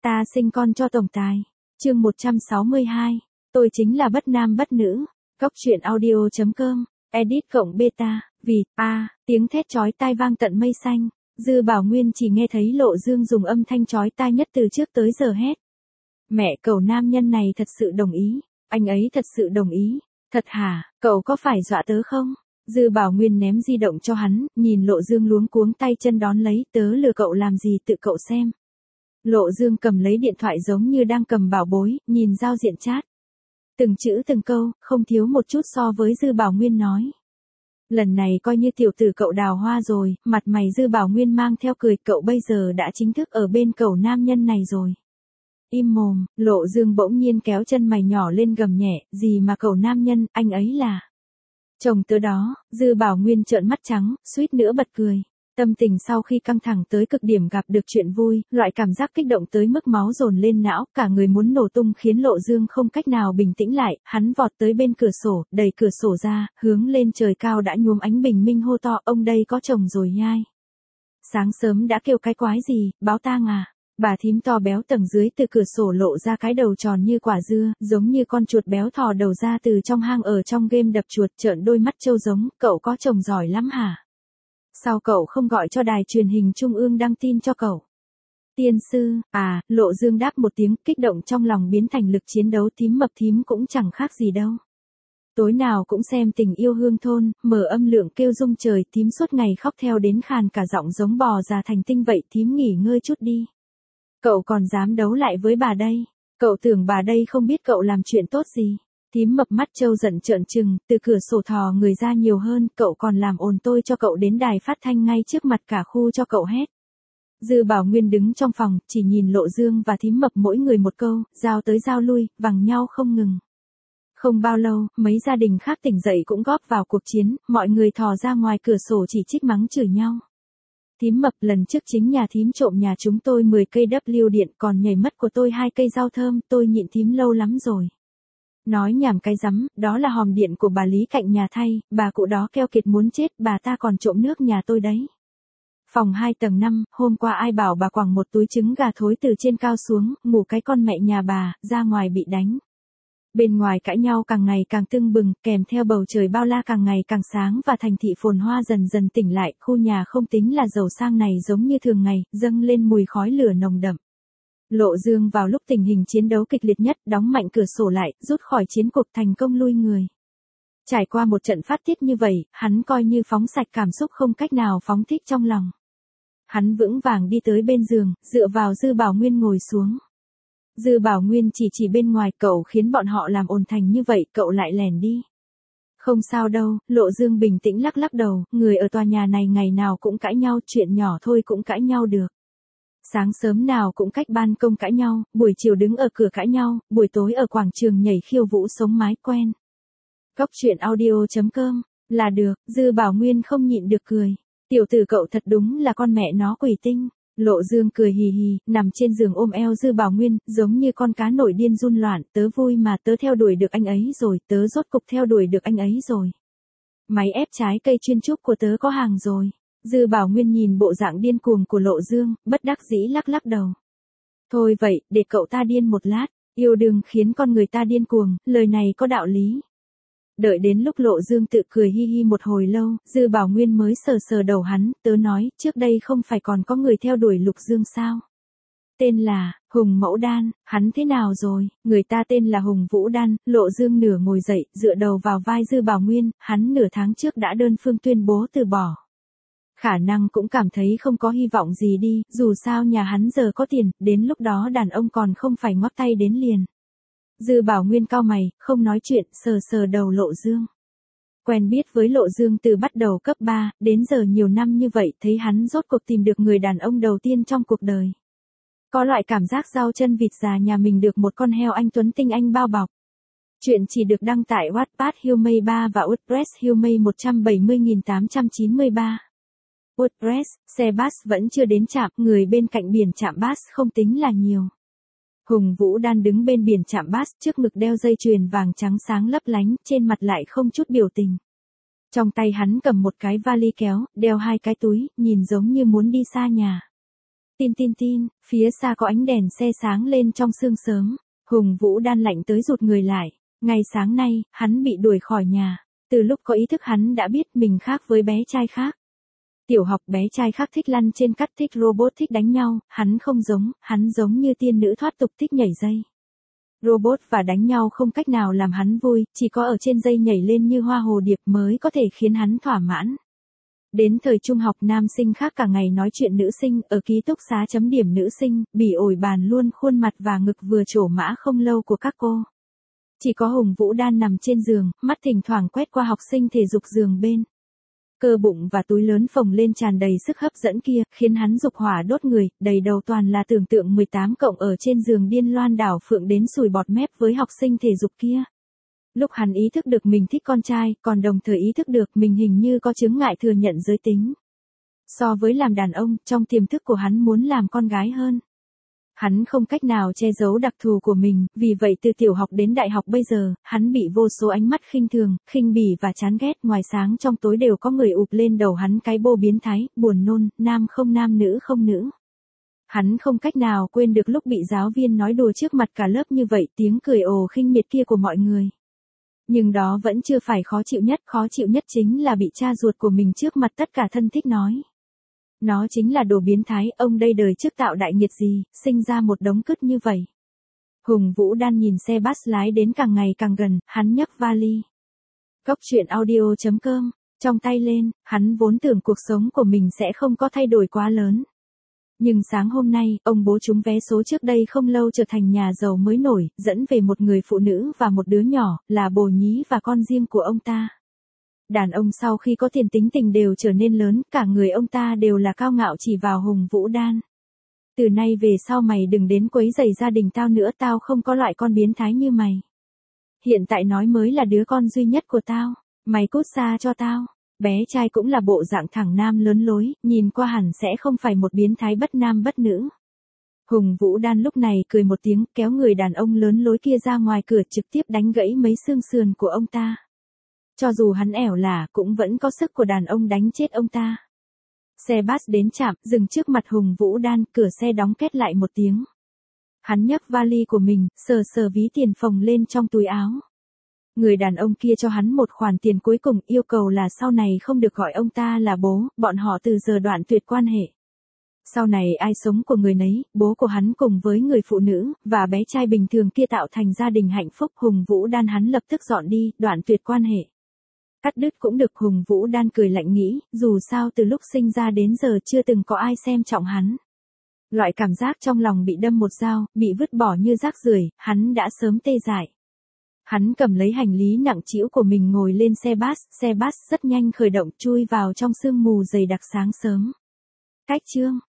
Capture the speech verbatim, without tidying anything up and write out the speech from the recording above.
Ta sinh con cho tổng tài. Chương một trăm sáu mươi hai. Tôi chính là bất nam bất nữ. Góc truyện audio chấm com. Edit cộng beta. Vì, a, à, tiếng thét chói tai vang tận mây xanh. Dư Bảo Nguyên chỉ nghe thấy Lộ Dương dùng âm thanh chói tai nhất từ trước tới giờ hét. Mẹ cậu nam nhân này thật sự đồng ý. Anh ấy thật sự đồng ý. Thật hả, cậu có phải dọa tớ không? Dư Bảo Nguyên ném di động cho hắn, nhìn Lộ Dương luống cuống tay chân đón lấy, tớ lừa cậu làm gì tự cậu xem. Lộ Dương cầm lấy điện thoại giống như đang cầm bảo bối, nhìn giao diện chat. Từng chữ từng câu, không thiếu một chút so với Dư Bảo Nguyên nói. Lần này coi như tiểu tử cậu đào hoa rồi, mặt mày Dư Bảo Nguyên mang theo cười, cậu bây giờ đã chính thức ở bên cậu nam nhân này rồi. Im mồm, Lộ Dương bỗng nhiên kéo chân mày nhỏ lên gầm nhẹ, gì mà cậu nam nhân, anh ấy là chồng tớ đó. Dư Bảo Nguyên trợn mắt trắng, suýt nữa bật cười. Tâm tình sau khi căng thẳng tới cực điểm gặp được chuyện vui, loại cảm giác kích động tới mức máu dồn lên não, cả người muốn nổ tung khiến Lộ Dương không cách nào bình tĩnh lại, hắn vọt tới bên cửa sổ, đẩy cửa sổ ra, hướng lên trời cao đã nhuốm ánh bình minh hô to, ông đây có chồng rồi nhai. Sáng sớm đã kêu cái quái gì, báo tang à? Bà thím to béo tầng dưới từ cửa sổ lộ ra cái đầu tròn như quả dưa, giống như con chuột béo thò đầu ra từ trong hang ở trong game đập chuột, trợn đôi mắt trâu giống, cậu có chồng giỏi lắm hả? Sao cậu không gọi cho đài truyền hình trung ương đăng tin cho cậu? Tiên sư, à, Lộ Dương đáp một tiếng, kích động trong lòng biến thành lực chiến đấu, thím mập thím cũng chẳng khác gì đâu. Tối nào cũng xem Tình Yêu Hương Thôn, mở âm lượng kêu rung trời, thím suốt ngày khóc theo đến khàn cả giọng giống bò già thành tinh vậy, thím nghỉ ngơi chút đi. Cậu còn dám đấu lại với bà đây? Cậu tưởng bà đây không biết cậu làm chuyện tốt gì? Thím mập mắt trâu giận trợn trừng, từ cửa sổ thò người ra nhiều hơn, cậu còn làm ồn tôi cho cậu đến đài phát thanh ngay trước mặt cả khu cho cậu hét. Dư Bảo Nguyên đứng trong phòng, chỉ nhìn Lộ Dương và thím mập mỗi người một câu, giao tới giao lui, vằng nhau không ngừng. Không bao lâu, mấy gia đình khác tỉnh dậy cũng góp vào cuộc chiến, mọi người thò ra ngoài cửa sổ chỉ trích mắng chửi nhau. Thím mập, lần trước chính nhà thím trộm nhà chúng tôi mười cây W điện, còn nhảy mất của tôi hai cây rau thơm, tôi nhịn thím lâu lắm rồi. Nói nhảm cái rắm, đó là hòm điện của bà Lý cạnh nhà thay, bà cụ đó keo kiệt muốn chết, bà ta còn trộm nước nhà tôi đấy. Phòng hai tầng năm, hôm qua ai bảo bà quẳng một túi trứng gà thối từ trên cao xuống, ngủ cái con mẹ nhà bà, ra ngoài bị đánh. Bên ngoài cãi nhau càng ngày càng tưng bừng, kèm theo bầu trời bao la càng ngày càng sáng và thành thị phồn hoa dần dần tỉnh lại, khu nhà không tính là giàu sang này giống như thường ngày, dâng lên mùi khói lửa nồng đậm. Lộ Dương vào lúc tình hình chiến đấu kịch liệt nhất, đóng mạnh cửa sổ lại, rút khỏi chiến cuộc, thành công lui người. Trải qua một trận phát tiết như vậy, hắn coi như phóng sạch cảm xúc không cách nào phóng thích trong lòng. Hắn vững vàng đi tới bên giường, dựa vào Dư Bảo Nguyên ngồi xuống. Dư Bảo Nguyên chỉ chỉ bên ngoài, cậu khiến bọn họ làm ồn thành như vậy, cậu lại lẻn đi. Không sao đâu, Lộ Dương bình tĩnh lắc lắc đầu, người ở tòa nhà này ngày nào cũng cãi nhau, chuyện nhỏ thôi cũng cãi nhau được. Sáng sớm nào cũng cách ban công cãi nhau, buổi chiều đứng ở cửa cãi nhau, buổi tối ở quảng trường nhảy khiêu vũ sống mái quen. Góc truyện audio chấm com, là được. Dư Bảo Nguyên không nhịn được cười. Tiểu tử cậu thật đúng là con mẹ nó quỷ tinh. Lộ Dương cười hì hì, nằm trên giường ôm eo Dư Bảo Nguyên, giống như con cá nổi điên run loạn, tớ vui mà, tớ theo đuổi được anh ấy rồi, tớ rốt cục theo đuổi được anh ấy rồi. Máy ép trái cây chuyên trúc của tớ có hàng rồi. Dư Bảo Nguyên nhìn bộ dạng điên cuồng của Lộ Dương, bất đắc dĩ lắc lắc đầu. Thôi vậy, để cậu ta điên một lát, yêu đương khiến con người ta điên cuồng, lời này có đạo lý. Đợi đến lúc Lộ Dương tự cười hi hi một hồi lâu, Dư Bảo Nguyên mới sờ sờ đầu hắn, tớ nói, trước đây không phải còn có người theo đuổi Lục Dương sao? Tên là, Hùng Mẫu Đan, hắn thế nào rồi? Người ta tên là Hùng Vũ Đan. Lộ Dương nửa ngồi dậy, dựa đầu vào vai Dư Bảo Nguyên, hắn nửa tháng trước đã đơn phương tuyên bố từ bỏ. Khả năng cũng cảm thấy không có hy vọng gì đi, dù sao nhà hắn giờ có tiền, đến lúc đó đàn ông còn không phải ngoắc tay đến liền. Dư Bảo Nguyên cau mày, không nói chuyện, sờ sờ đầu Lộ Dương. Quen biết với Lộ Dương từ bắt đầu cấp ba, đến giờ nhiều năm như vậy, thấy hắn rốt cuộc tìm được người đàn ông đầu tiên trong cuộc đời. Có loại cảm giác rau chân vịt già nhà mình được một con heo anh tuấn tinh anh bao bọc. Chuyện chỉ được đăng tại Wattpad Humay ba và WordPress Humay một trăm bảy mươi nghìn tám trăm chín mươi ba. WordPress, xe bus vẫn chưa đến trạm, người bên cạnh biển trạm bus không tính là nhiều. Hùng Vũ Đan đứng bên biển trạm bus, trước ngực đeo dây chuyền vàng trắng sáng lấp lánh, trên mặt lại không chút biểu tình. Trong tay hắn cầm một cái vali kéo, đeo hai cái túi, nhìn giống như muốn đi xa nhà. Tin tin tin, phía xa có ánh đèn xe sáng lên trong sương sớm. Hùng Vũ Đan lạnh tới rụt người lại. Ngày sáng nay, hắn bị đuổi khỏi nhà. Từ lúc có ý thức hắn đã biết mình khác với bé trai khác. Tiểu học bé trai khác thích lăn trên cát, thích robot, thích đánh nhau, hắn không giống, hắn giống như tiên nữ thoát tục, thích nhảy dây. Robot và đánh nhau không cách nào làm hắn vui, chỉ có ở trên dây nhảy lên như hoa hồ điệp mới có thể khiến hắn thỏa mãn. Đến thời trung học nam sinh khác cả ngày nói chuyện nữ sinh, ở ký túc xá chấm điểm nữ sinh, bỉ ổi bàn luôn khuôn mặt và ngực vừa trổ mã không lâu của các cô. Chỉ có Hùng Vũ Đan nằm trên giường, mắt thỉnh thoảng quét qua học sinh thể dục giường bên. Cơ bụng và túi lớn phồng lên tràn đầy sức hấp dẫn kia, khiến hắn dục hỏa đốt người, đầy đầu toàn là tưởng tượng mười tám cộng ở trên giường điên loan đảo phượng đến sùi bọt mép với học sinh thể dục kia. Lúc hắn ý thức được mình thích con trai, còn đồng thời ý thức được mình hình như có chướng ngại thừa nhận giới tính. So với làm đàn ông, trong tiềm thức của hắn muốn làm con gái hơn. Hắn không cách nào che giấu đặc thù của mình, vì vậy từ tiểu học đến đại học bây giờ, hắn bị vô số ánh mắt khinh thường, khinh bỉ và chán ghét, ngoài sáng trong tối đều có người ụp lên đầu hắn cái bô biến thái, buồn nôn, nam không nam nữ không nữ. Hắn không cách nào quên được lúc bị giáo viên nói đùa trước mặt cả lớp như vậy, tiếng cười ồ khinh miệt kia của mọi người. Nhưng đó vẫn chưa phải khó chịu nhất, khó chịu nhất chính là bị cha ruột của mình trước mặt tất cả thân thích nói. Nó chính là đồ biến thái, ông đây đời trước tạo đại nghiệt gì, sinh ra một đống cứt như vậy. Hùng Vũ Đan nhìn xe bus lái đến càng ngày càng gần, hắn nhấc vali. Cốc truyện audio chấm com, trong tay lên, hắn vốn tưởng cuộc sống của mình sẽ không có thay đổi quá lớn. Nhưng sáng hôm nay, ông bố trúng vé số trước đây không lâu trở thành nhà giàu mới nổi, dẫn về một người phụ nữ và một đứa nhỏ, là bồ nhí và con riêng của ông ta. Đàn ông sau khi có tiền tính tình đều trở nên lớn, cả người ông ta đều là cao ngạo chỉ vào Hùng Vũ Đan. Từ nay về sau mày đừng đến quấy rầy gia đình tao nữa, tao không có loại con biến thái như mày. Hiện tại nói mới là đứa con duy nhất của tao, mày cút xa cho tao. Bé trai cũng là bộ dạng thẳng nam lớn lối, nhìn qua hẳn sẽ không phải một biến thái bất nam bất nữ. Hùng Vũ Đan lúc này cười một tiếng, kéo người đàn ông lớn lối kia ra ngoài cửa, trực tiếp đánh gãy mấy xương sườn của ông ta. Cho dù hắn ẻo lả, cũng vẫn có sức của đàn ông đánh chết ông ta. Xe bus đến trạm, dừng trước mặt Hùng Vũ Đan, cửa xe đóng két lại một tiếng. Hắn nhấc vali của mình, sờ sờ ví tiền phồng lên trong túi áo. Người đàn ông kia cho hắn một khoản tiền cuối cùng, yêu cầu là sau này không được gọi ông ta là bố, bọn họ từ giờ đoạn tuyệt quan hệ. Sau này ai sống của người nấy, bố của hắn cùng với người phụ nữ, và bé trai bình thường kia tạo thành gia đình hạnh phúc. Hùng Vũ Đan hắn lập tức dọn đi, đoạn tuyệt quan hệ. Cắt đứt cũng được. Hùng Vũ Đan cười lạnh nghĩ, dù sao từ lúc sinh ra đến giờ chưa từng có ai xem trọng hắn. Loại cảm giác trong lòng bị đâm một dao, bị vứt bỏ như rác rưởi, hắn đã sớm tê dại. Hắn cầm lấy hành lý nặng trĩu của mình ngồi lên xe bus, xe bus rất nhanh khởi động chui vào trong sương mù dày đặc sáng sớm. Cách chương